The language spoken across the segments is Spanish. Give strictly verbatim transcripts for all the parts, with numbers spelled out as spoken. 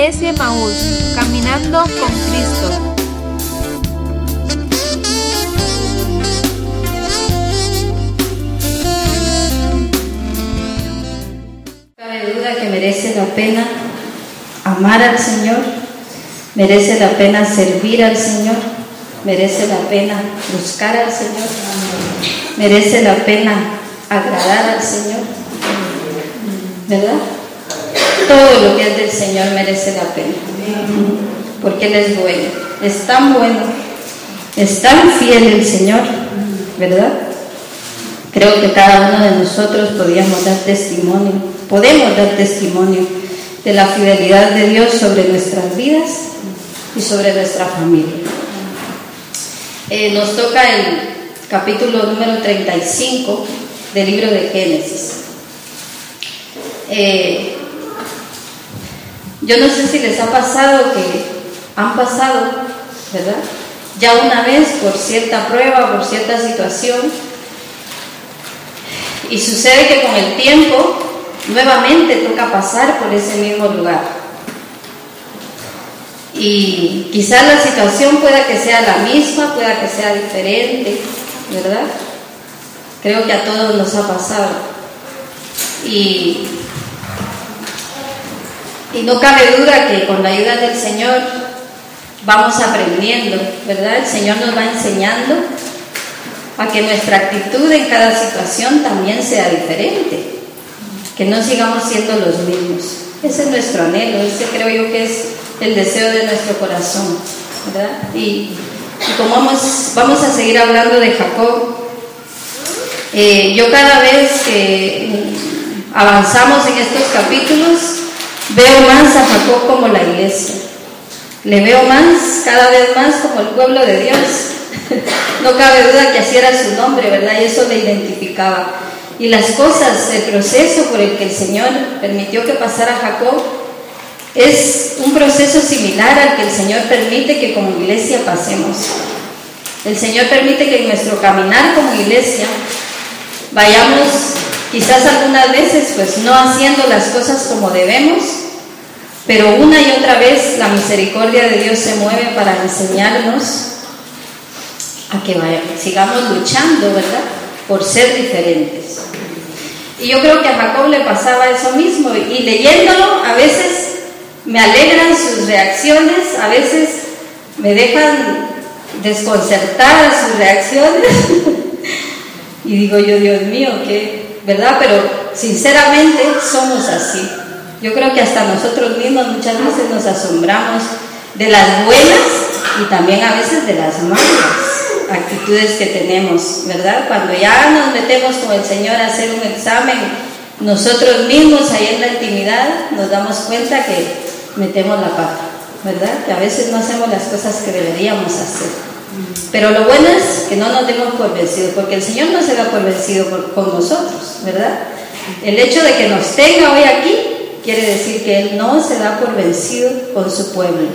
Iglesia Emaús, caminando con Cristo. Cabe duda que merece la pena amar al Señor, merece la pena servir al Señor, merece la pena buscar al Señor, merece la pena agradar al Señor, ¿verdad? Todo lo que es del Señor merece la pena, porque Él es bueno, es tan bueno, es tan fiel el Señor, ¿verdad? Creo que cada uno de nosotros podríamos dar testimonio, podemos dar testimonio de la fidelidad de Dios sobre nuestras vidas y sobre nuestra familia. Eh, nos toca el capítulo número treinta y cinco del libro de Génesis. Eh, yo no sé si les ha pasado que han pasado, ¿verdad?, ya una vez por cierta prueba, por cierta situación, y sucede que con el tiempo nuevamente toca pasar por ese mismo lugar. Y quizás la situación pueda que sea la misma, pueda que sea diferente, ¿verdad? Creo que a todos nos ha pasado. Y, y no cabe duda que con la ayuda del Señor vamos aprendiendo, ¿verdad? El Señor nos va enseñando a que nuestra actitud en cada situación también sea diferente, que no sigamos siendo los mismos. Ese es nuestro anhelo, ese creo yo que es el deseo de nuestro corazón, ¿verdad? Y, y como vamos, vamos a seguir hablando de Jacob, eh, yo cada vez que avanzamos en estos capítulos veo más a Jacob como la iglesia, le veo más, cada vez más como el pueblo de Dios. No cabe duda que así era su nombre, ¿verdad? Y eso le identificaba. Y las cosas, el proceso por el que el Señor permitió que pasara Jacob es un proceso similar al que el Señor permite que como iglesia pasemos. El Señor permite que en nuestro caminar como iglesia vayamos quizás algunas veces pues no haciendo las cosas como debemos, pero una y otra vez la misericordia de Dios se mueve para enseñarnos a que vayamos, sigamos luchando, ¿verdad?, por ser diferentes. Y yo creo que a Jacob le pasaba eso mismo, y leyéndolo a veces me alegran sus reacciones, a veces me dejan desconcertadas sus reacciones y digo yo, Dios mío, ¿qué? ¿Verdad? Pero sinceramente somos así. Yo creo que hasta nosotros mismos muchas veces nos asombramos de las buenas y también a veces de las malas actitudes que tenemos, ¿verdad? Cuando ya nos metemos con el Señor a hacer un examen, nosotros mismos ahí en la intimidad nos damos cuenta que metemos la pata, ¿verdad? Que a veces no hacemos las cosas que deberíamos hacer. Pero lo bueno es que no nos demos por vencidos, porque el Señor no se da por vencido por, con nosotros, ¿verdad? El hecho de que nos tenga hoy aquí quiere decir que Él no se da por vencido con su pueblo.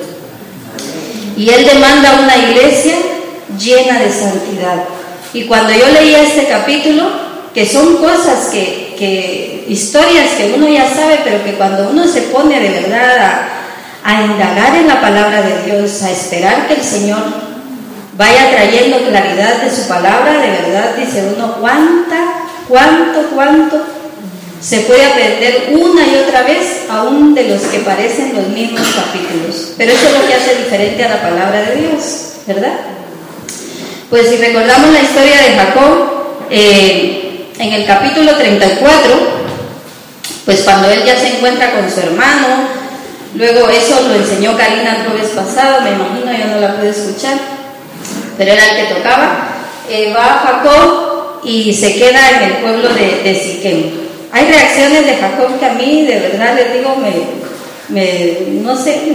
Y Él demanda una iglesia llena de santidad. Y cuando yo leía este capítulo, que son cosas que, que historias que uno ya sabe, pero que cuando uno se pone de verdad a, a indagar en la palabra de Dios, a esperar que el Señor vaya trayendo claridad de su palabra, de verdad dice uno, cuánta, cuánto, cuánto se puede aprender una y otra vez, aún de los que parecen los mismos capítulos. Pero eso es lo que hace diferente a la palabra de Dios, ¿verdad? Pues si recordamos la historia de Jacob, eh, en el capítulo treinta y cuatro, pues cuando él ya se encuentra con su hermano, luego eso lo enseñó Karina el jueves pasado, me imagino, yo no la pude escuchar, pero era el que tocaba, eh, va Jacob y se queda en el pueblo de, de Siquem. Hay reacciones de Jacob que a mí, de verdad les digo, me, me no sé,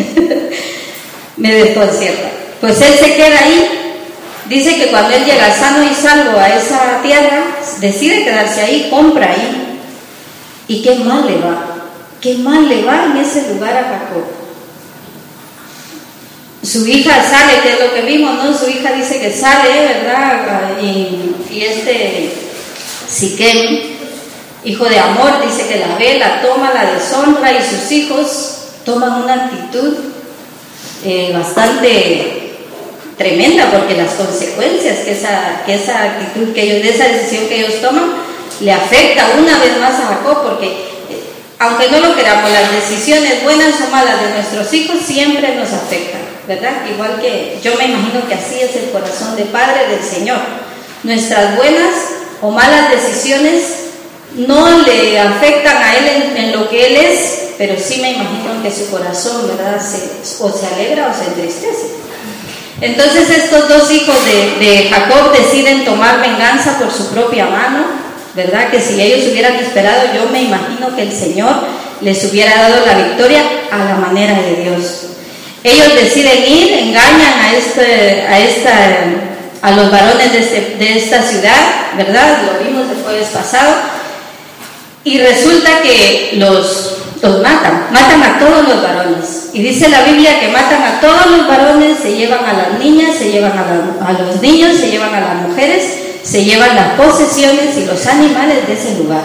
me desconcierta. Pues él se queda ahí. Dice que cuando él llega sano y salvo a esa tierra, decide quedarse ahí, compra ahí. Y qué mal le va, qué mal le va en ese lugar a Jacob. Su hija sale, que es lo que vimos, ¿no? Su hija dice que sale, ¿verdad? Y, y este Siquem, hijo de Amor, dice que la ve, la toma, la deshonra, y sus hijos toman una actitud eh, bastante tremenda, porque las consecuencias que esa, que esa actitud, que ellos, de esa decisión que ellos toman, le afecta una vez más a Jacob, porque eh, aunque no lo queramos, las decisiones buenas o malas de nuestros hijos siempre nos afectan, ¿verdad? Igual que yo me imagino que así es el corazón de Padre del Señor. Nuestras buenas o malas decisiones no le afectan a Él en, en lo que Él es, pero sí me imagino que su corazón, ¿verdad?, se, o se alegra o se entristece. Entonces estos dos hijos de, de Jacob deciden tomar venganza por su propia mano, ¿verdad? Que si ellos hubieran esperado, yo me imagino que el Señor les hubiera dado la victoria a la manera de Dios. Ellos deciden ir, engañan a, este, a, esta, a los varones de, este, de esta ciudad, ¿verdad? Lo vimos el jueves pasado. Y resulta que los, los matan, matan a todos los varones. Y dice la Biblia que matan a todos los varones, se llevan a las niñas, se llevan a, la, a los niños, se llevan a las mujeres, se llevan las posesiones y los animales de ese lugar.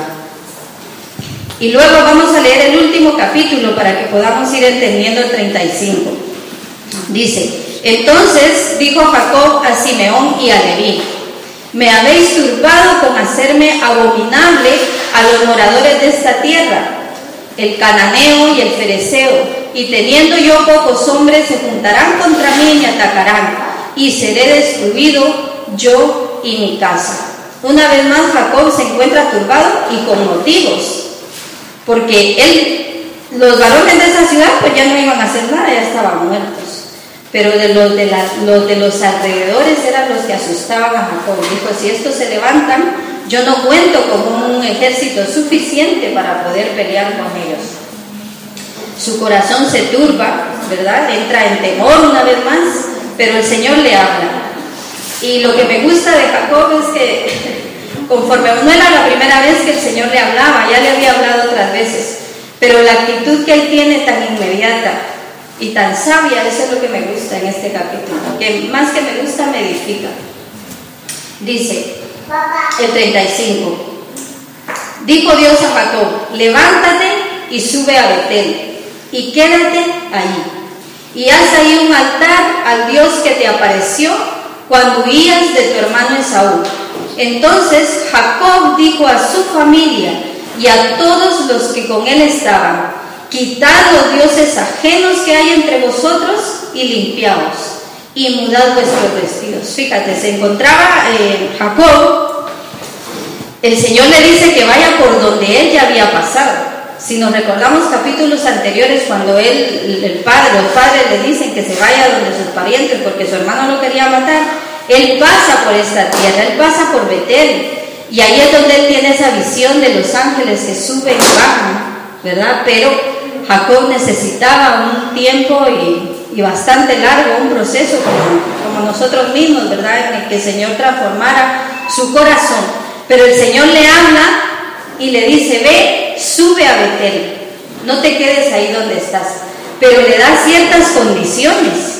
Y luego vamos a leer el último capítulo para que podamos ir entendiendo el treinta y cinco. Dice: entonces dijo Jacob a Simeón y a Leví: me habéis turbado con hacerme abominable a los moradores de esta tierra, el cananeo y el fereceo, y teniendo yo pocos hombres se juntarán contra mí y me atacarán, y seré destruido yo y mi casa. Una vez más Jacob se encuentra turbado y con motivos, porque él, los varones de esa ciudad pues ya no iban a hacer nada, ya estaban muertos. Pero de los de, la, los de los alrededores eran los que asustaban a Jacob. Dijo: si estos se levantan, yo no cuento con un ejército suficiente para poder pelear con ellos. Su corazón se turba, ¿verdad? Entra en temor una vez más, pero el Señor le habla. Y lo que me gusta de Jacob es que conforme no era la primera vez que el Señor le hablaba, ya le había hablado otras veces, pero la actitud que él tiene tan inmediata y tan sabia, eso es lo que me gusta en este capítulo, que más que me gusta me edifica. Dice el treinta y cinco: dijo Dios a Jacob: levántate y sube a Betel y quédate allí, y haz ahí un altar al Dios que te apareció cuando huías de tu hermano Esaú. Entonces Jacob dijo a su familia y a todos los que con él estaban: quitad los dioses ajenos que hay entre vosotros y limpiaos, y mudad vuestros vestidos. Fíjate, se encontraba eh, Jacob, el Señor le dice que vaya por donde él ya había pasado. Si nos recordamos capítulos anteriores, cuando él, el padre, los padres le dicen que se vaya donde sus parientes porque su hermano lo quería matar, él pasa por esta tierra, él pasa por Betel, y ahí es donde él tiene esa visión de los ángeles que suben y bajan, ¿verdad? Pero Jacob necesitaba un tiempo y, y bastante largo, un proceso como, como nosotros mismos, ¿verdad?, en el que el Señor transformara su corazón. Pero el Señor le habla y le dice: ve, sube a Betel, no te quedes ahí donde estás, pero le da ciertas condiciones.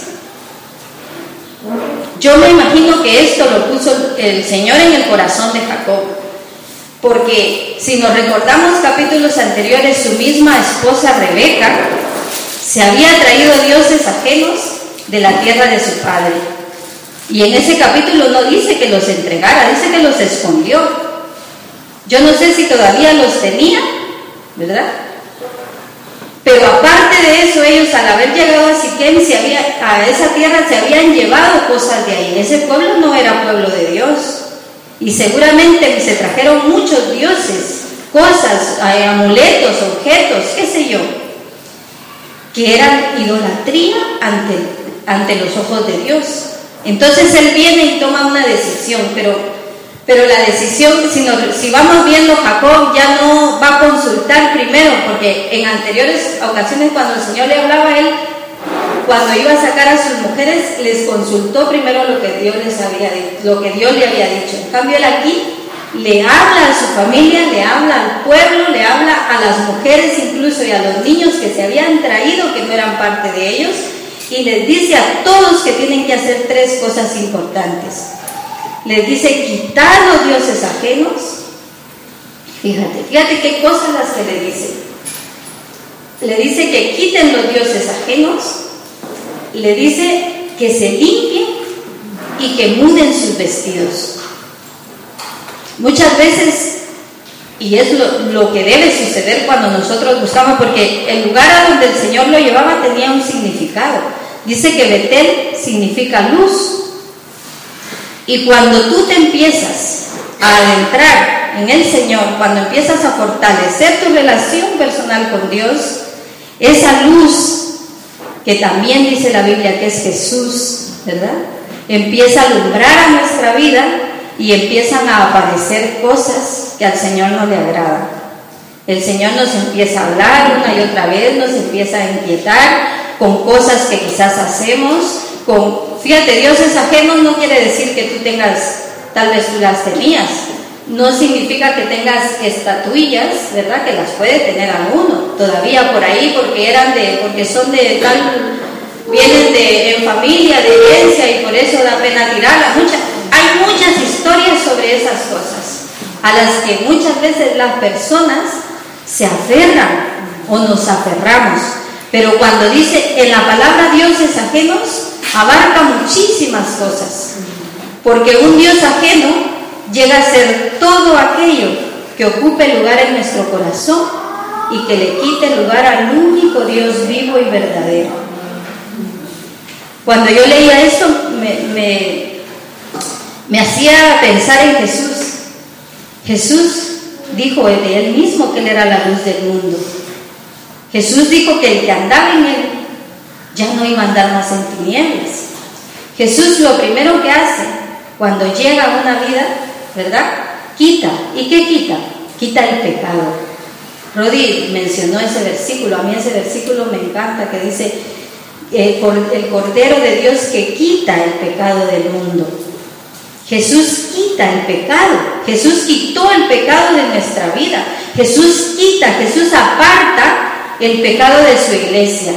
Yo me imagino que esto lo puso el Señor en el corazón de Jacob, porque si nos recordamos capítulos anteriores, su misma esposa Rebeca se había traído dioses ajenos de la tierra de su padre, y en ese capítulo no dice que los entregara, dice que los escondió. Yo no sé si todavía los tenía, ¿verdad? Pero aparte de eso, ellos al haber llegado a Siquem, se había, a esa tierra, se habían llevado cosas de ahí. Ese pueblo no era pueblo de Dios, y seguramente se trajeron muchos dioses, cosas, amuletos, objetos, qué sé yo, que eran idolatría ante, ante los ojos de Dios. Entonces él viene y toma una decisión, pero Pero la decisión, si, nos, si vamos viendo, Jacob ya no va a consultar primero, porque en anteriores ocasiones cuando el Señor le hablaba a él, cuando iba a sacar a sus mujeres, les consultó primero lo que Dios les había dicho, lo que Dios le había dicho. En cambio él aquí le habla a su familia, le habla al pueblo, le habla a las mujeres incluso y a los niños que se habían traído, que no eran parte de ellos, y les dice a todos que tienen que hacer tres cosas importantes. Les dice: quitar los dioses ajenos. Fíjate, fíjate qué cosas las que le dice. le dice que quiten los dioses ajenos, le dice que se limpien y que muden sus vestidos. Muchas veces, y es lo, lo que debe suceder cuando nosotros buscamos, porque el lugar a donde el Señor lo llevaba tenía un significado. Dice que Betel significa luz. Y cuando tú te empiezas a adentrar en el Señor, cuando empiezas a fortalecer tu relación personal con Dios, esa luz que también dice la Biblia que es Jesús, ¿verdad?, empieza a alumbrar a nuestra vida y empiezan a aparecer cosas que al Señor no le agradan. El Señor nos empieza a hablar una y otra vez, nos empieza a inquietar con cosas que quizás hacemos, con, fíjate, dioses ajenos no quiere decir que tú tengas, tal vez tú las tenías, no significa que tengas estatuillas, ¿verdad?, que las puede tener alguno todavía por ahí, porque eran de, porque son de tal, vienen de en familia, de herencia, y por eso da pena tirarlas. Muchas, hay muchas historias sobre esas cosas, a las que muchas veces las personas se aferran o nos aferramos. Pero cuando dice en la palabra dioses ajenos, abarca muchísimas cosas, porque un Dios ajeno llega a ser todo aquello que ocupe lugar en nuestro corazón y que le quite lugar al único Dios vivo y verdadero. Cuando yo leía esto me, me, me hacía pensar en Jesús. Jesús dijo de él mismo que él era la luz del mundo. Jesús dijo que el que andaba en él ya no iba a andar más en tinieblas. Jesús lo primero que hace cuando llega a una vida, ¿verdad?, quita. ¿Y qué quita? Quita el pecado. Rodi mencionó ese versículo, a mí ese versículo me encanta, que dice eh, el Cordero de Dios que quita el pecado del mundo. Jesús quita el pecado, Jesús quitó el pecado de nuestra vida, Jesús quita, Jesús aparta el pecado de su iglesia.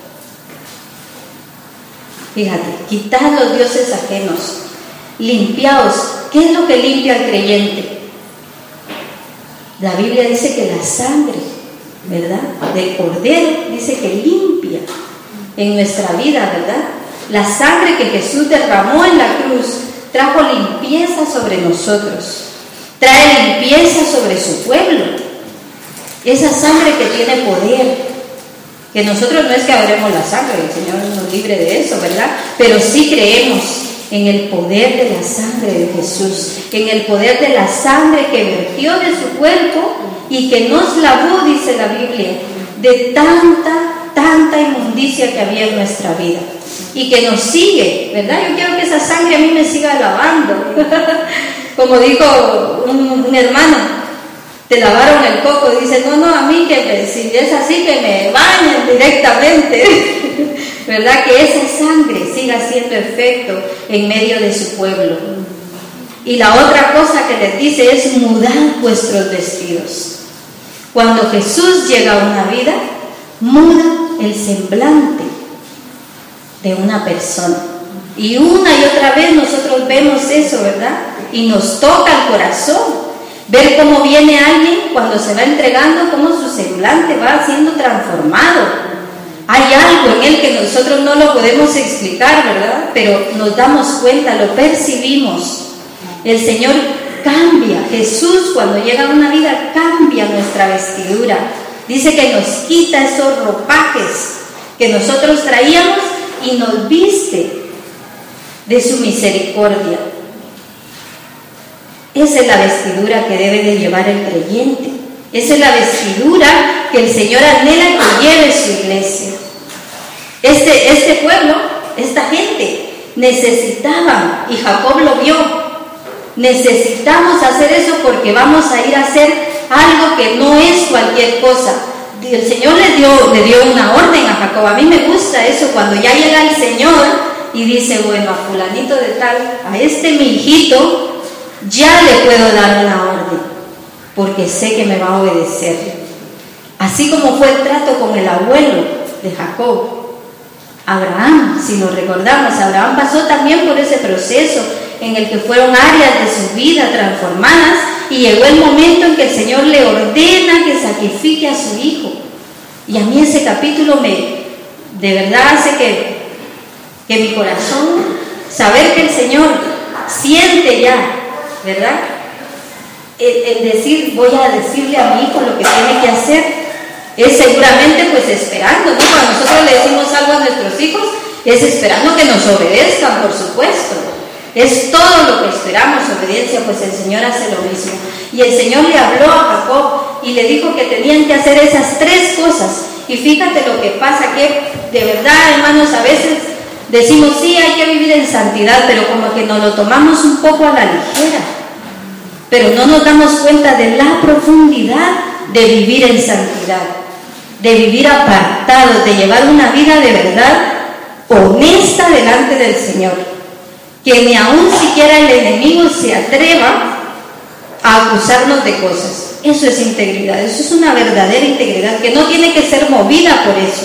Fíjate, quitad los dioses ajenos, limpiaos. ¿Qué es lo que limpia al creyente? La Biblia dice que la sangre, ¿verdad?, del Cordero, dice que limpia en nuestra vida, ¿verdad? La sangre que Jesús derramó en la cruz trajo limpieza sobre nosotros, trae limpieza sobre su pueblo. Esa sangre que tiene poder, que nosotros no es que adoremos la sangre, el Señor nos libre de eso, ¿verdad?, pero sí creemos en el poder de la sangre de Jesús, en el poder de la sangre que vertió de su cuerpo y que nos lavó, dice la Biblia, de tanta, tanta inmundicia que había en nuestra vida y que nos sigue, ¿verdad? Yo quiero que esa sangre a mí me siga lavando. Como dijo un, un hermano, te lavaron el coco, dice, no, no, a mí que me, si es así que me bañen directamente, ¿verdad? Que esa sangre siga haciendo efecto en medio de su pueblo. Y la otra cosa que les dice es mudar vuestros vestidos. Cuando Jesús llega a una vida, muda el semblante de una persona. Y una y otra vez nosotros vemos eso, ¿verdad? Y nos toca el corazón ver cómo viene alguien cuando se va entregando, cómo su semblante va siendo transformado. Hay algo en él que nosotros no lo podemos explicar, ¿verdad? Pero nos damos cuenta, lo percibimos. El Señor cambia. Jesús, cuando llega a una vida, cambia nuestra vestidura. Dice que nos quita esos ropajes que nosotros traíamos y nos viste de su misericordia. Esa es la vestidura que debe de llevar el creyente. Esa es la vestidura que el Señor anhela que lleve su iglesia. Este, este pueblo, esta gente, necesitaban, y Jacob lo vio, necesitamos hacer eso porque vamos a ir a hacer algo que no es cualquier cosa. El Señor le dio, le dio una orden a Jacob. A mí me gusta eso, cuando ya llega el Señor y dice, bueno, a fulanito de tal, a este mi hijito, ya le puedo dar una orden, porque sé que me va a obedecer. Así como fue el trato con el abuelo de Jacob, Abraham, si nos recordamos, Abraham pasó también por ese proceso en el que fueron áreas de su vida transformadas y llegó el momento en que el Señor le ordena que sacrifique a su hijo. Y a mí ese capítulo me, de verdad hace que, que mi corazón, saber que el Señor siente ya, ¿verdad? El, el decir, voy a decirle a mi hijo lo que tiene que hacer, es seguramente pues esperando, ¿no? Cuando nosotros le decimos algo a nuestros hijos, es esperando que nos obedezcan, por supuesto. Es todo lo que esperamos, obediencia, pues el Señor hace lo mismo. Y el Señor le habló a Jacob y le dijo que tenían que hacer esas tres cosas. Y fíjate lo que pasa, que de verdad, hermanos, a veces decimos, sí, hay que vivir en santidad, pero como que nos lo tomamos un poco a la ligera. Pero no nos damos cuenta de la profundidad de vivir en santidad, de vivir apartados, de llevar una vida de verdad honesta delante del Señor. Que ni aún siquiera el enemigo se atreva a acusarnos de cosas. Eso es integridad, eso es una verdadera integridad que no tiene que ser movida por eso,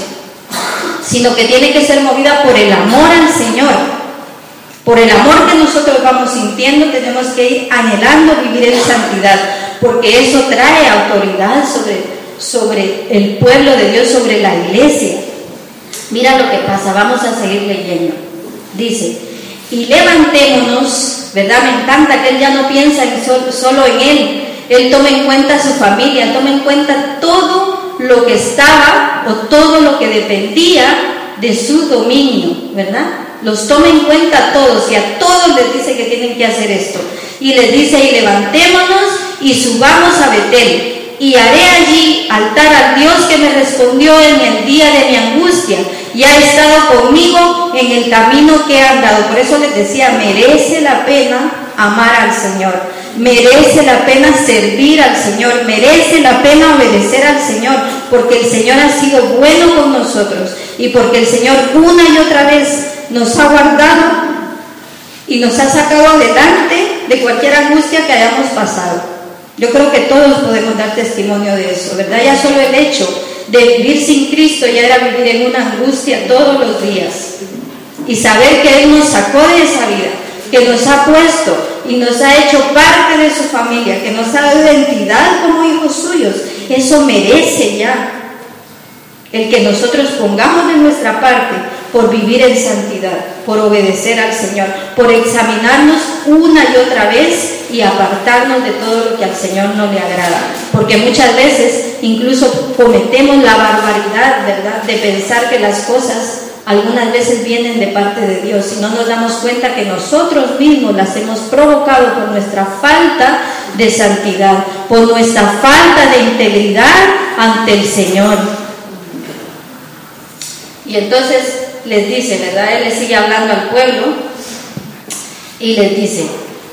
sino que tiene que ser movida por el amor al Señor. Por el amor que nosotros vamos sintiendo, tenemos que ir anhelando vivir en santidad, porque eso trae autoridad sobre, sobre el pueblo de Dios, sobre la iglesia. Mira lo que pasa, vamos a seguir leyendo. Dice, y levantémonos, ¿verdad? Me encanta que él ya no piensa en sol, solo en él, él toma en cuenta a su familia, toma en cuenta todo lo que estaba o todo lo que dependía de su dominio, ¿verdad? Los toma en cuenta a todos y a todos les dice que tienen que hacer esto. Y les dice, y levantémonos y subamos a Betel. Y haré allí altar al Dios que me respondió en el día de mi angustia y ha estado conmigo en el camino que he andado. Por eso les decía, merece la pena amar al Señor, merece la pena servir al Señor, merece la pena obedecer al Señor, porque el Señor ha sido bueno con nosotros y porque el Señor una y otra vez nos ha guardado y nos ha sacado adelante de cualquier angustia que hayamos pasado. Yo creo que todos podemos dar testimonio de eso, ¿verdad? Ya solo el hecho de vivir sin Cristo ya era vivir en una angustia todos los días. Y saber que Él nos sacó de esa vida, que nos ha puesto y nos ha hecho parte de su familia, que nos ha dado identidad como hijos suyos, eso merece ya el que nosotros pongamos de nuestra parte por vivir en santidad, por obedecer al Señor, por examinarnos una y otra vez y apartarnos de todo lo que al Señor no le agrada. Porque muchas veces incluso cometemos la barbaridad, ¿verdad?, de pensar que las cosas algunas veces vienen de parte de Dios y no nos damos cuenta que nosotros mismos las hemos provocado por nuestra falta de santidad, por nuestra falta de integridad ante el Señor. Y entonces les dice, ¿verdad? Él le sigue hablando al pueblo y les dice,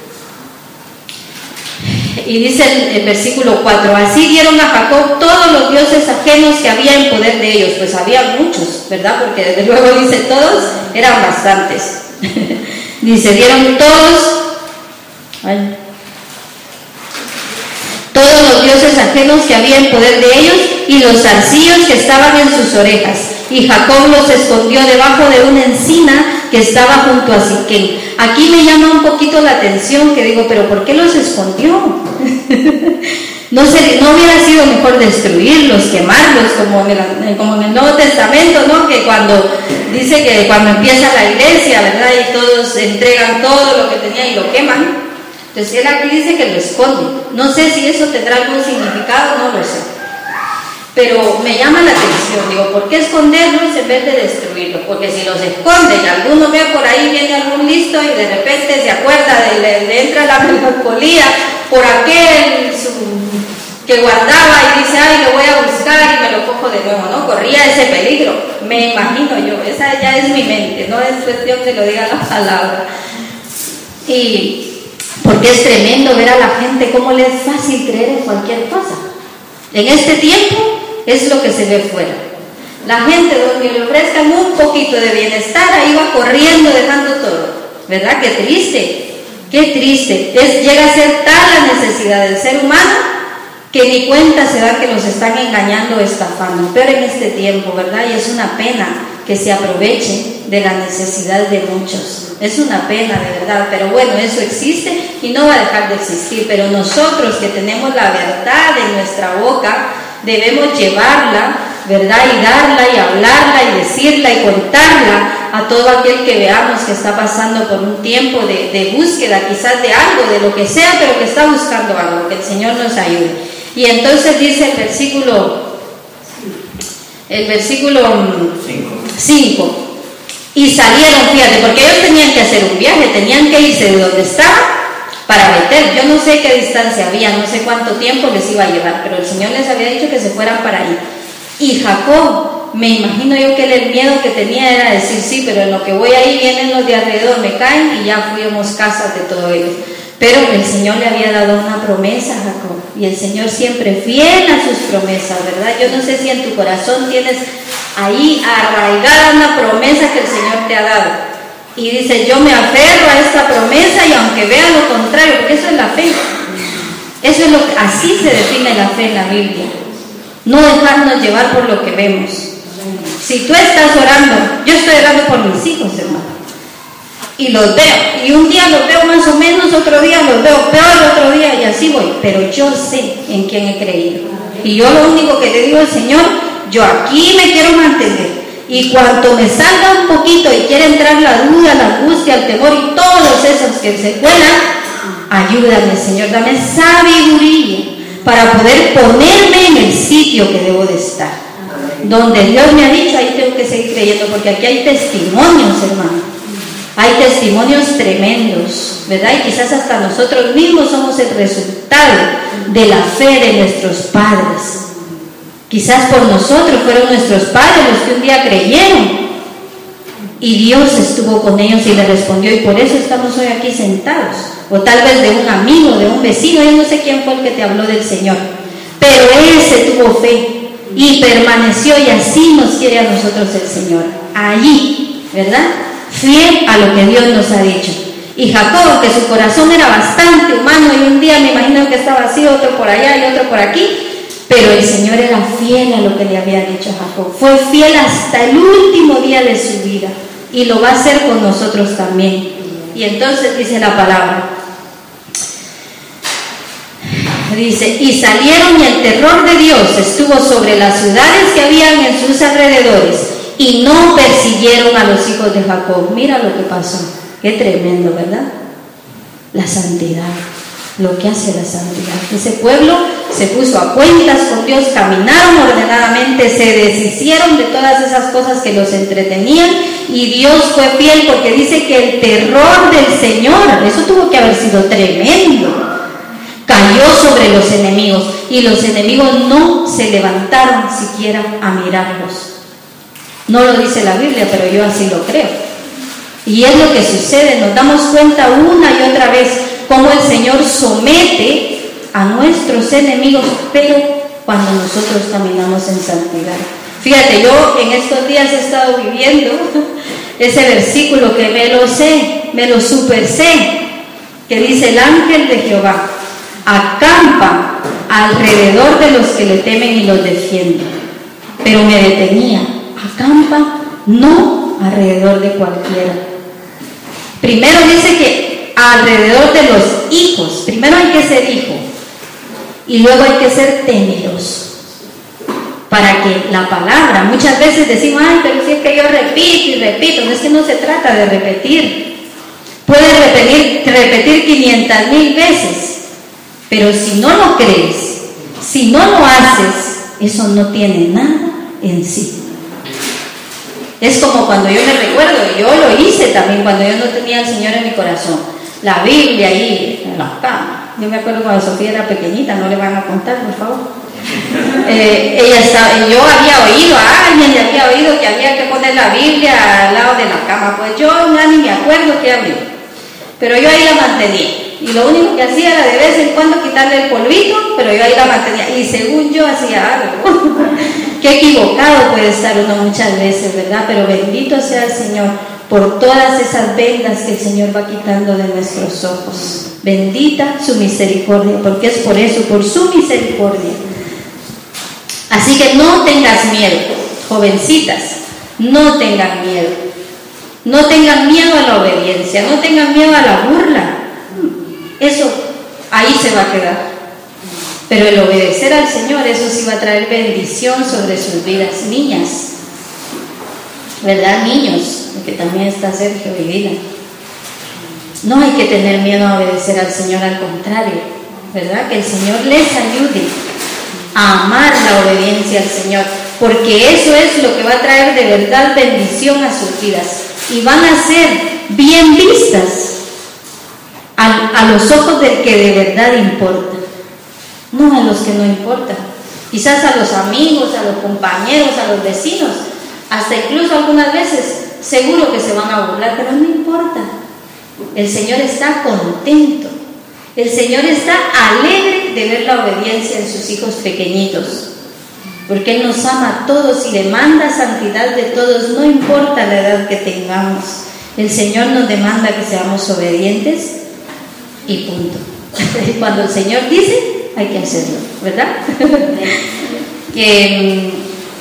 y dice el, el versículo cuatro, así dieron a Jacob todos los dioses ajenos que había en poder de ellos. Pues había muchos, ¿verdad? Porque desde luego dice todos, eran bastantes. Dice, dieron todos, ay, todos los dioses ajenos que había en poder de ellos y los zarcillos que estaban en sus orejas. Y Jacob los escondió debajo de una encina que estaba junto a Siquén. Aquí me llama un poquito la atención, que digo, ¿pero por qué los escondió? no, se, no hubiera sido mejor destruirlos, quemarlos, como en, el, como en el Nuevo Testamento, ¿no? Que cuando dice que cuando empieza la iglesia, ¿verdad? Y todos entregan todo lo que tenían y lo queman. Entonces él aquí dice que lo esconde. No sé si eso tendrá algún significado, no lo sé. Pero me llama la atención, digo, ¿por qué esconderlos en vez de destruirlos? Porque si los esconde y alguno ve por ahí, viene algún listo y de repente se acuerda, de, le, le entra la melancolía por aquel su, que guardaba y dice, ay, lo voy a buscar y me lo cojo de nuevo, ¿no? Corría ese peligro, me imagino yo, esa ya es mi mente, no es cuestión que lo diga la palabra. Y porque es tremendo ver a la gente cómo le es fácil creer en cualquier cosa. En este tiempo es lo que se ve fuera. La gente, donde le ofrezcan un poquito de bienestar, ahí va corriendo dejando todo. ¿Verdad? Qué triste, qué triste. Es, llega a ser tal la necesidad del ser humano que ni cuenta se da que los están engañando o estafando. Pero en este tiempo, ¿verdad? Y es una pena que se aproveche de la necesidad de muchos. Es una pena, de verdad, pero bueno, eso existe y no va a dejar de existir. Pero nosotros que tenemos la verdad en nuestra boca, debemos llevarla ¿verdad? Y darla y hablarla y decirla y contarla a todo aquel que veamos que está pasando por un tiempo de, de búsqueda, quizás de algo, de lo que sea, pero que está buscando algo, que el Señor nos ayude. Y entonces dice el versículo, el versículo cinco, y salieron, fíjate, porque ellos tenían que hacer un viaje, tenían que irse de donde estaban para Betel. Yo no sé qué distancia había, no sé cuánto tiempo les iba a llevar, pero el Señor les había dicho que se fueran para ahí. Y Jacob, me imagino yo que él, el miedo que tenía era decir, sí, pero en lo que voy ahí vienen los de alrededor, me caen y ya fuimos casas de todos ellos. Pero el Señor le había dado una promesa a Jacob, y el Señor siempre fiel a sus promesas, ¿verdad? Yo no sé si en tu corazón tienes ahí arraigada una promesa que el Señor te ha dado, y dice, yo me aferro a esta promesa, y aunque vea lo contrario, porque eso es la fe, eso es lo que, así se define la fe en la Biblia, no dejarnos llevar por lo que vemos. Si tú estás orando, yo estoy orando por mis hijos, hermano, y los veo, y un día los veo más o menos, otro día los veo peor, otro día, y así voy, pero yo sé en quién he creído, y yo lo único que le digo al Señor, yo aquí me quiero mantener, y cuanto me salga un poquito y quiere entrar la duda, la angustia, el temor y todos esos que se cuelan, ayúdame, Señor, dame sabiduría para poder ponerme en el sitio que debo de estar, donde Dios me ha dicho, ahí tengo que seguir creyendo, porque aquí hay testimonios, hermano. Hay testimonios tremendos, ¿verdad? Y quizás hasta nosotros mismos somos el resultado de la fe de nuestros padres. Quizás por nosotros fueron nuestros padres los que un día creyeron y Dios estuvo con ellos y les respondió, y por eso estamos hoy aquí sentados. O tal vez de un amigo, de un vecino, yo no sé quién fue el que te habló del Señor, pero ese tuvo fe y permaneció, y así nos quiere a nosotros el Señor, allí, ¿verdad? Fiel a lo que Dios nos ha dicho. Y Jacob, que su corazón era bastante humano, y un día me imagino que estaba así, otro por allá y otro por aquí, pero el Señor era fiel a lo que le había dicho a Jacob, fue fiel hasta el último día de su vida, y lo va a hacer con nosotros también. Y entonces dice la palabra, dice, y salieron, y el terror de Dios estuvo sobre las ciudades que habían en sus alrededores, y no persiguieron a los hijos de Jacob. Mira lo que pasó, qué tremendo, ¿verdad? La santidad, lo que hace la santidad. Ese pueblo se puso a cuentas con Dios, caminaron ordenadamente, se deshicieron de todas esas cosas que los entretenían, y Dios fue fiel, porque dice que el terror del Señor, eso tuvo que haber sido tremendo, cayó sobre los enemigos, y los enemigos no se levantaron siquiera a mirarlos. No lo dice la Biblia, pero yo así lo creo. Y es lo que sucede, nos damos cuenta una y otra vez cómo el Señor somete a nuestros enemigos, pero cuando nosotros caminamos en santidad. Fíjate, yo en estos días he estado viviendo ese versículo que me lo sé, me lo super sé, que dice, el ángel de Jehová acampa alrededor de los que le temen y los defiende. Pero me detenía, acampa no alrededor de cualquiera. Primero dice que alrededor de los hijos, primero hay que ser hijo y luego hay que ser temeroso, para que la palabra, muchas veces decimos, ay, pero si es que yo repito y repito, no es que no se trata de repetir, puedes repetir, repetir quinientas mil veces, pero si no lo crees, si no lo haces, eso no tiene nada en sí. Es como cuando yo me recuerdo, yo lo hice también cuando yo no tenía al Señor en mi corazón, la Biblia ahí en la cama. Yo me acuerdo cuando Sofía era pequeñita, no le van a contar, por favor. Eh, ella estaba, yo había oído a alguien, le había oído que había que poner la Biblia al lado de la cama, pues yo ya ni me acuerdo qué hablé, pero yo ahí la mantenía, y lo único que hacía era de vez en cuando quitarle el polvito, pero yo ahí la mantenía, y según yo hacía algo. Qué equivocado puede estar uno muchas veces, ¿verdad? Pero bendito sea el Señor por todas esas vendas que el Señor va quitando de nuestros ojos. Bendita su misericordia, porque es por eso, por su misericordia. Así que no tengas miedo, jovencitas, no tengan miedo. No tengan miedo a la obediencia, no tengan miedo a la burla. Eso ahí se va a quedar. Pero el obedecer al Señor, eso sí va a traer bendición sobre sus vidas. Niñas, ¿verdad? Niños, porque también está Sergio y Vida. No hay que tener miedo a obedecer al Señor, al contrario, ¿verdad? Que el Señor les ayude a amar la obediencia al Señor, porque eso es lo que va a traer de verdad bendición a sus vidas y van a ser bien vistas a, a los ojos del que de verdad importa, no a los que no importan, quizás a los amigos, a los compañeros, a los vecinos, hasta incluso algunas veces seguro que se van a burlar, pero no importa. El Señor está contento, el Señor está alegre de ver la obediencia en sus hijos pequeñitos, porque Él nos ama a todos y demanda santidad de todos, no importa la edad que tengamos. El Señor nos demanda que seamos obedientes y punto. Cuando el Señor dice, hay que hacerlo, ¿verdad? eh,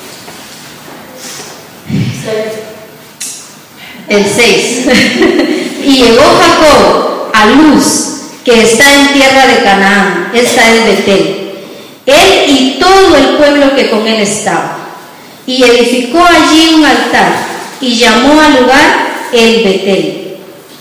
el seis. Y llegó Jacob a Luz, que está en tierra de Canaán, esta es Betel, él y todo el pueblo que con él estaba, y edificó allí un altar y llamó al lugar el Betel,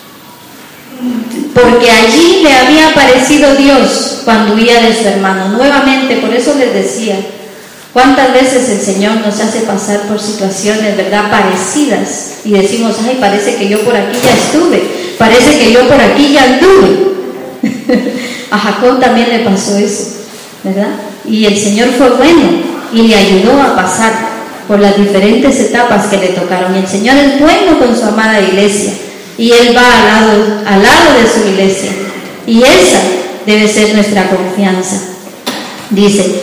porque allí le había aparecido Dios cuando huía de su hermano. Nuevamente, por eso les decía, cuántas veces el Señor nos hace pasar por situaciones, ¿verdad?, parecidas, y decimos, ay, parece que yo por aquí ya estuve, parece que yo por aquí ya anduve. A Jacob también le pasó eso, ¿verdad? Y el Señor fue bueno y le ayudó a pasar por las diferentes etapas que le tocaron. Y el Señor es bueno con su amada iglesia y Él va al lado, al lado de su iglesia, y esa debe ser nuestra confianza. Dice,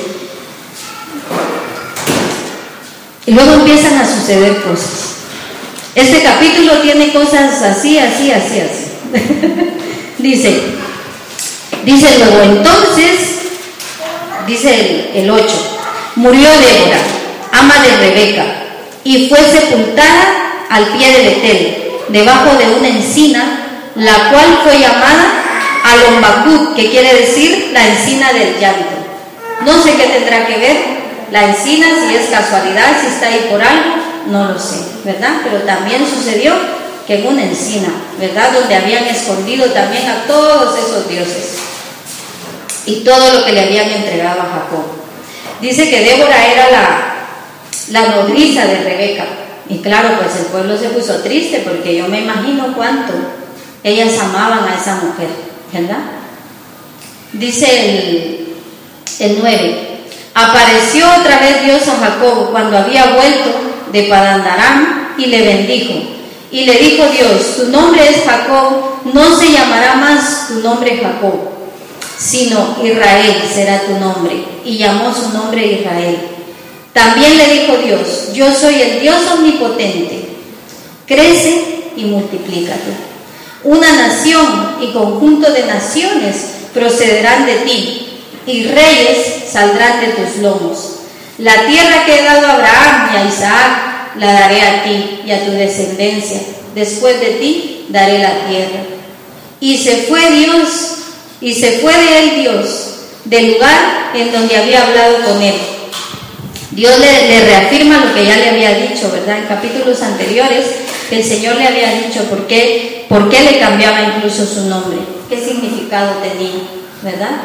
y luego empiezan a suceder cosas. Este capítulo tiene cosas así, así, así, así. Dice, dice luego, entonces, dice el, el ocho, murió Débora, ama de Rebeca, y fue sepultada al pie de Betel, debajo de una encina, la cual fue llamada Alombacut, que quiere decir la encina del llanto. No sé qué tendrá que ver la encina, si es casualidad, si está ahí por algo, no lo sé, ¿verdad? Pero también sucedió que en una encina, ¿verdad?, donde habían escondido también a todos esos dioses y todo lo que le habían entregado a Jacob. Dice que Débora era la, la nodriza de Rebeca, y claro, pues el pueblo se puso triste, porque yo me imagino cuánto ellas amaban a esa mujer, ¿verdad? Dice el, el nueve, apareció otra vez Dios a Jacob cuando había vuelto de Padán Aram y le bendijo. Y le dijo Dios, tu nombre es Jacob, no se llamará más tu nombre Jacob, sino Israel será tu nombre. Y llamó su nombre Israel. También le dijo Dios, yo soy el Dios omnipotente, crece y multiplícate. Una nación y conjunto de naciones procederán de ti, y reyes saldrán de tus lomos. La tierra que he dado a Abraham y a Isaac la daré a ti y a tu descendencia. Después de ti daré la tierra. Y se fue Dios, y se fue de él Dios, del lugar en donde había hablado con él. Dios le, le reafirma lo que ya le había dicho, ¿verdad? En capítulos anteriores, el Señor le había dicho por qué, por qué le cambiaba incluso su nombre, qué significado tenía, ¿verdad?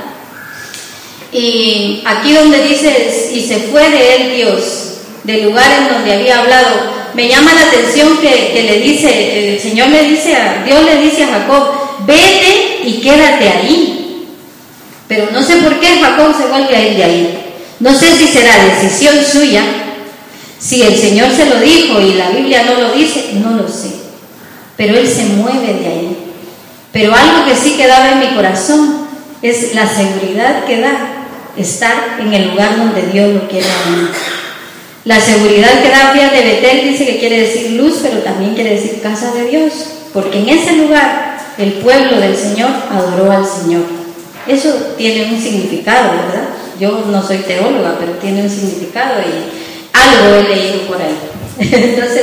Y aquí donde dice, y se fue de él Dios, del lugar en donde había hablado, me llama la atención que, que le dice, el Señor le dice, a, Dios le dice a Jacob, vete y quédate ahí. Pero no sé por qué Jacob se vuelve a ir de ahí. No sé si será decisión suya, si el Señor se lo dijo y la Biblia no lo dice, no lo sé. Pero él se mueve de ahí. Pero algo que sí quedaba en mi corazón es la seguridad que da estar en el lugar donde Dios lo quiere a uno. La seguridad que da, fíjate, Betel dice que quiere decir luz, pero también quiere decir casa de Dios, porque en ese lugar el pueblo del Señor adoró al Señor. Eso tiene un significado, ¿verdad? Yo no soy teóloga, pero tiene un significado y algo he leído por ahí. Entonces,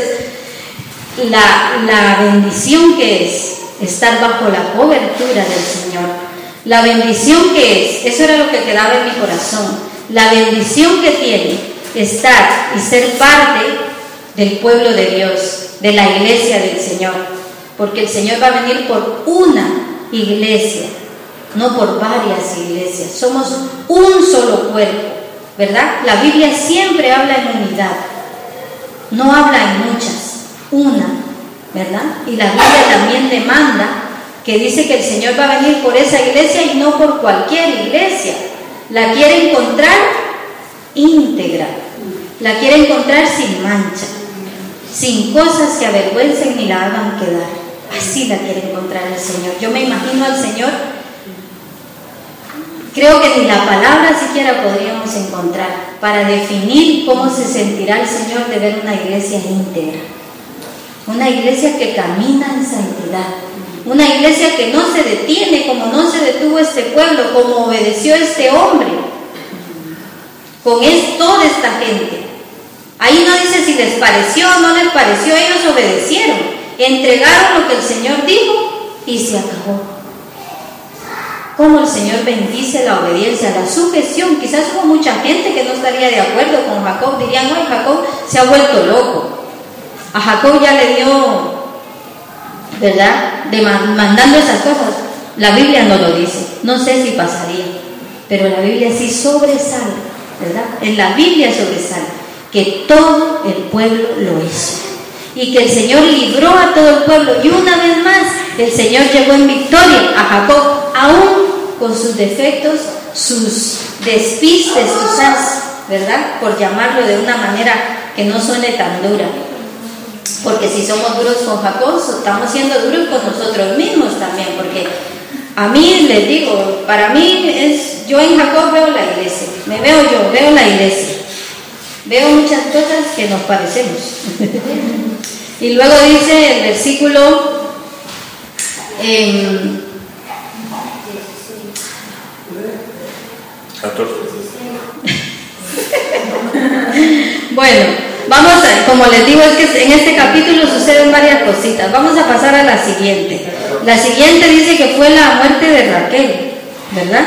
la, la bendición que es estar bajo la cobertura del Señor, La bendición que es, eso era lo que quedaba en mi corazón, la bendición que tiene estar y ser parte del pueblo de Dios, de la iglesia del Señor, porque el Señor va a venir por una iglesia, no por varias iglesias. Somos un solo cuerpo, ¿verdad? La Biblia siempre habla en unidad, no habla en muchas, una, ¿verdad? Y la Biblia también demanda, que dice que el Señor va a venir por esa iglesia y no por cualquier iglesia. La quiere encontrar íntegra, la quiere encontrar sin mancha, sin cosas que avergüencen ni la hagan quedar. Así la quiere encontrar el Señor. Yo me imagino al Señor, creo que ni la palabra siquiera podríamos encontrar para definir cómo se sentirá el Señor de ver una iglesia íntegra, una iglesia que camina en santidad, una iglesia que no se detiene como no se detuvo este pueblo, como obedeció este hombre, con es, toda esta gente. Ahí no dice si les pareció o no les pareció, ellos obedecieron, entregaron lo que el Señor dijo y se acabó. Cómo el Señor bendice la obediencia, la sujeción. Quizás hubo mucha gente que no estaría de acuerdo con Jacob, dirían, ay, Jacob se ha vuelto loco, a Jacob ya le dio, ¿verdad?, de mandando esas cosas. La Biblia no lo dice, no sé si pasaría, pero la Biblia sí sobresale, ¿verdad? En la Biblia sobresale que todo el pueblo lo hizo y que el Señor libró a todo el pueblo, y una vez más el Señor llevó en victoria a Jacob, aún con sus defectos, sus despistes, quizás, ¿verdad?, por llamarlo de una manera que no suene tan dura. Porque si somos duros con Jacob, estamos siendo duros con nosotros mismos también, porque a mí les digo, para mí es, yo en Jacob veo la iglesia, me veo yo, veo la iglesia, veo muchas cosas que nos parecemos. Y luego dice el versículo eh, catorce. Bueno, vamos a, como les digo, es que en este capítulo suceden varias cositas. Vamos a pasar a la siguiente. La siguiente dice que fue la muerte de Raquel, ¿verdad?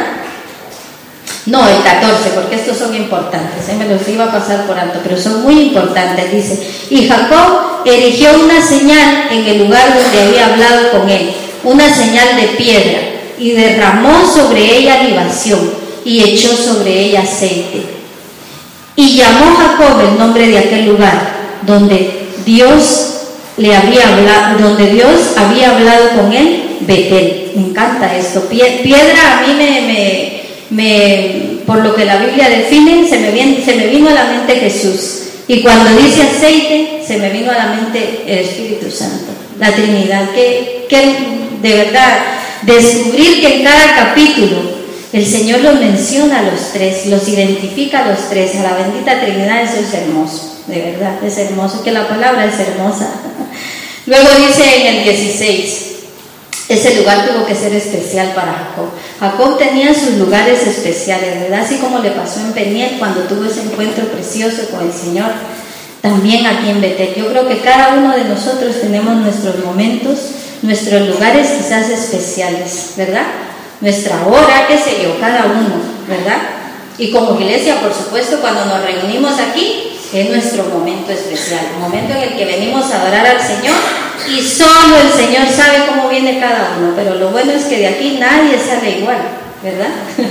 No, el catorce, porque estos son importantes, ¿eh? Me los iba a pasar por alto, pero son muy importantes. Dice, y Jacob erigió una señal en el lugar donde había hablado con él, una señal de piedra, y derramó sobre ella libación, y echó sobre ella aceite. Y llamó Jacob el nombre de aquel lugar donde Dios le había hablado, donde Dios había hablado con él, Betel. Me encanta esto. Piedra a mí me, me, me por lo que la Biblia define, se me, viene, se me vino a la mente Jesús. Y cuando dice aceite, se me vino a la mente el Espíritu Santo, la Trinidad. Que, que de verdad, descubrir que en cada capítulo el Señor los menciona a los tres, los identifica a los tres, a la bendita Trinidad. Eso es hermoso, de verdad, es hermoso, que la palabra es hermosa. Luego dice en el dieciséis, ese lugar tuvo que ser especial para Jacob. Jacob tenía sus lugares especiales, ¿verdad? Así como le pasó en Peniel cuando tuvo ese encuentro precioso con el Señor, también aquí en Betel. Yo creo que cada uno de nosotros tenemos nuestros momentos, nuestros lugares quizás especiales, ¿verdad? Nuestra hora, qué sé yo, cada uno, ¿verdad? Y como iglesia, por supuesto, cuando nos reunimos aquí, es nuestro momento especial, el momento en el que venimos a adorar al Señor, y solo el Señor sabe cómo viene cada uno, pero lo bueno es que de aquí nadie sale igual, ¿verdad?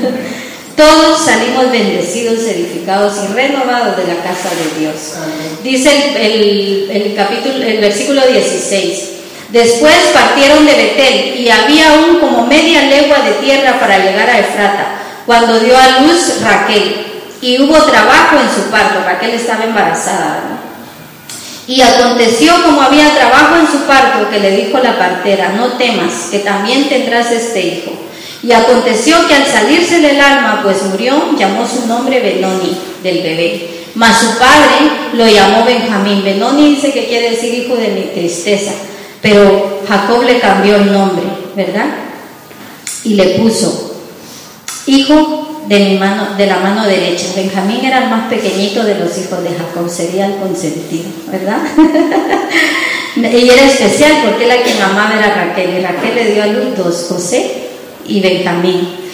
Todos salimos bendecidos, edificados y renovados de la casa de Dios. Dice el, el, el capítulo, el versículo dieciséis. Después partieron de Betel, y había aún como media legua de tierra para llegar a Efrata, cuando dio a luz Raquel, y hubo trabajo en su parto. Raquel estaba embarazada, ¿no? Y aconteció, como había trabajo en su parto, que le dijo la partera, no temas, que también tendrás este hijo. Y aconteció que al salirse del alma, pues murió, llamó su nombre Benoni, del bebé. Mas su padre lo llamó Benjamín. Benoni dice que quiere decir hijo de mi tristeza. Pero Jacob le cambió el nombre, ¿verdad? Y le puso hijo de mi mano, de la mano derecha. Benjamín era el más pequeñito de los hijos de Jacob, sería el consentido, ¿verdad? Y era especial porque él a quien amaba era Raquel, y Raquel le dio a luz dos, José y Benjamín.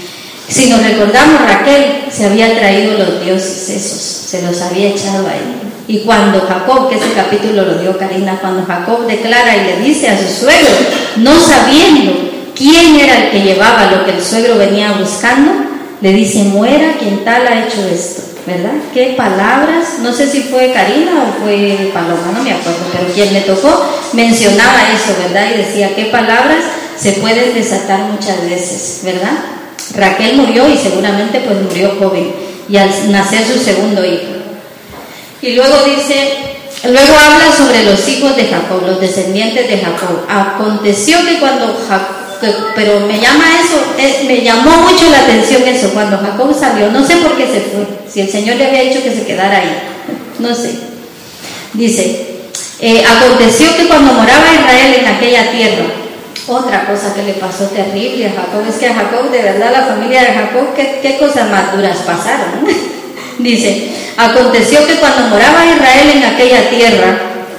Si nos recordamos, Raquel se había traído los dioses esos, se los había echado ahí. Y cuando Jacob, que ese capítulo lo dio Karina, cuando Jacob declara y le dice a su suegro, no sabiendo quién era el que llevaba lo que el suegro venía buscando, le dice, muera quien tal ha hecho esto, ¿verdad? ¿Qué palabras? No sé si fue Karina o fue Paloma, no me acuerdo, pero quien le tocó mencionaba eso, ¿verdad? Y decía, ¿qué palabras se pueden desatar muchas veces, ¿verdad? Raquel murió y seguramente pues murió joven, y al nacer su segundo hijo. Y luego dice, luego habla sobre los hijos de Jacob, los descendientes de Jacob. Aconteció que cuando Jacob, pero me llama eso, eh, me llamó mucho la atención eso, cuando Jacob salió, no sé por qué se fue, si el Señor le había dicho que se quedara ahí, no sé. Dice, eh, aconteció que cuando moraba Israel en aquella tierra, otra cosa que le pasó terrible a Jacob, es que a Jacob, de verdad, la familia de Jacob, qué, qué cosas más duras pasaron. Dice, aconteció que cuando moraba Israel en aquella tierra,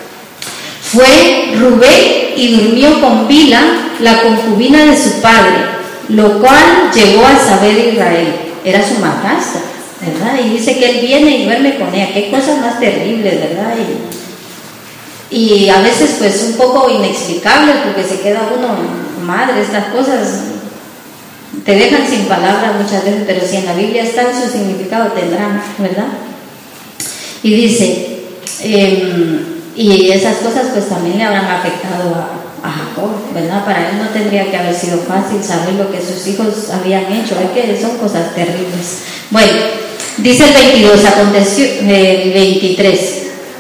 fue Rubén y durmió con Bila, la concubina de su padre, lo cual llegó a saber Israel. Era su madrastra, ¿verdad? Y dice que él viene y duerme con ella. Qué cosas más terribles, ¿verdad? Y, y a veces pues un poco inexplicables, porque se queda uno, madre, estas cosas te dejan sin palabras muchas veces, pero si en la Biblia están, su significado tendrán, ¿verdad? Y dice, eh, y esas cosas pues también le habrán afectado a, a Jacob, ¿verdad? Para él no tendría que haber sido fácil saber lo que sus hijos habían hecho, es que son cosas terribles. Bueno, dice el veintidós, aconteció, el veintitrés,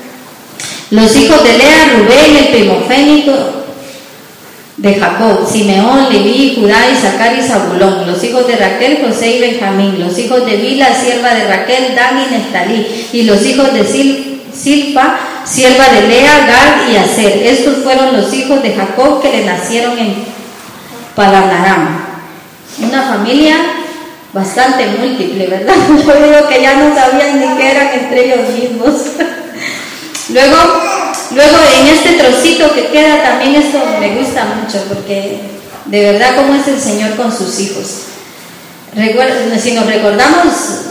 los hijos de Lea, Rubén, el primogénito de Jacob, Simeón, Leví, Judá, Isaacar y Zabulón, los hijos de Raquel, José y Benjamín, los hijos de Bila, sierva de Raquel, Dan y Neftalí, y los hijos de Sil, Silpa, sierva de Lea, Gad y Aser. Estos fueron los hijos de Jacob que le nacieron en Padanaram. Una familia bastante múltiple, ¿verdad? Yo digo que ya no sabían ni qué eran entre ellos mismos. Luego, luego en este trocito que queda también, esto me gusta mucho, porque de verdad cómo es el Señor con sus hijos. Recuerda, si nos recordamos,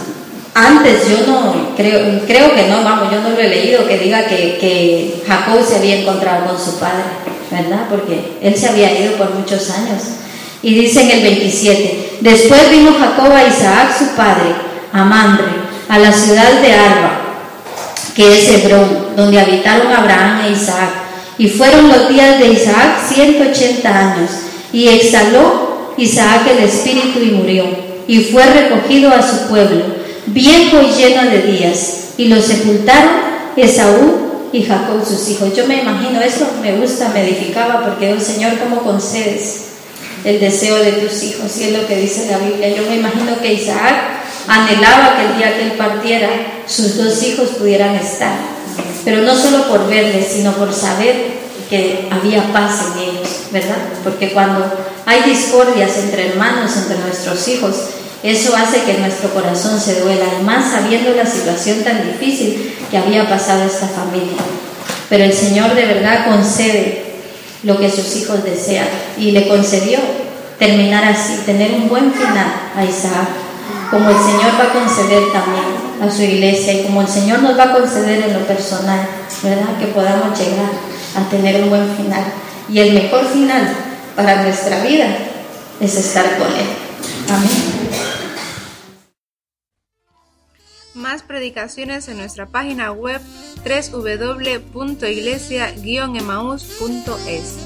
antes yo no, creo, creo que no, vamos, yo no lo he leído que diga que, que Jacob se había encontrado con su padre, ¿verdad? Porque él se había ido por muchos años. Y dice en el veintisiete, después vino Jacob a Isaac su padre, a Mamre, a la ciudad de Arba, que es Hebrón, donde habitaron Abraham e Isaac. Y fueron los días de Isaac ciento ochenta años, y exhaló Isaac el espíritu y murió, y fue recogido a su pueblo, viejo y lleno de días, y lo sepultaron Esaú y Jacob sus hijos. Yo me imagino, eso me gusta, me edificaba, porque oh Señor, ¿cómo concedes el deseo de tus hijos? Y es lo que dice la Biblia. Yo me imagino que Isaac anhelaba que el día que él partiera, sus dos hijos pudieran estar, pero no solo por verles, sino por saber que había paz en ellos, ¿verdad? Porque cuando hay discordias entre hermanos, entre nuestros hijos, eso hace que nuestro corazón se duela, y más sabiendo la situación tan difícil que había pasado esta familia. Pero el Señor de verdad concede lo que sus hijos desean, y le concedió terminar así, tener un buen final a Isaac, como el Señor va a conceder también a su iglesia, y como el Señor nos va a conceder en lo personal, ¿verdad? Que podamos llegar a tener un buen final, y el mejor final para nuestra vida es estar con Él. Amén. Más predicaciones en nuestra página web doble u doble u doble u punto iglesia guion emaús punto es.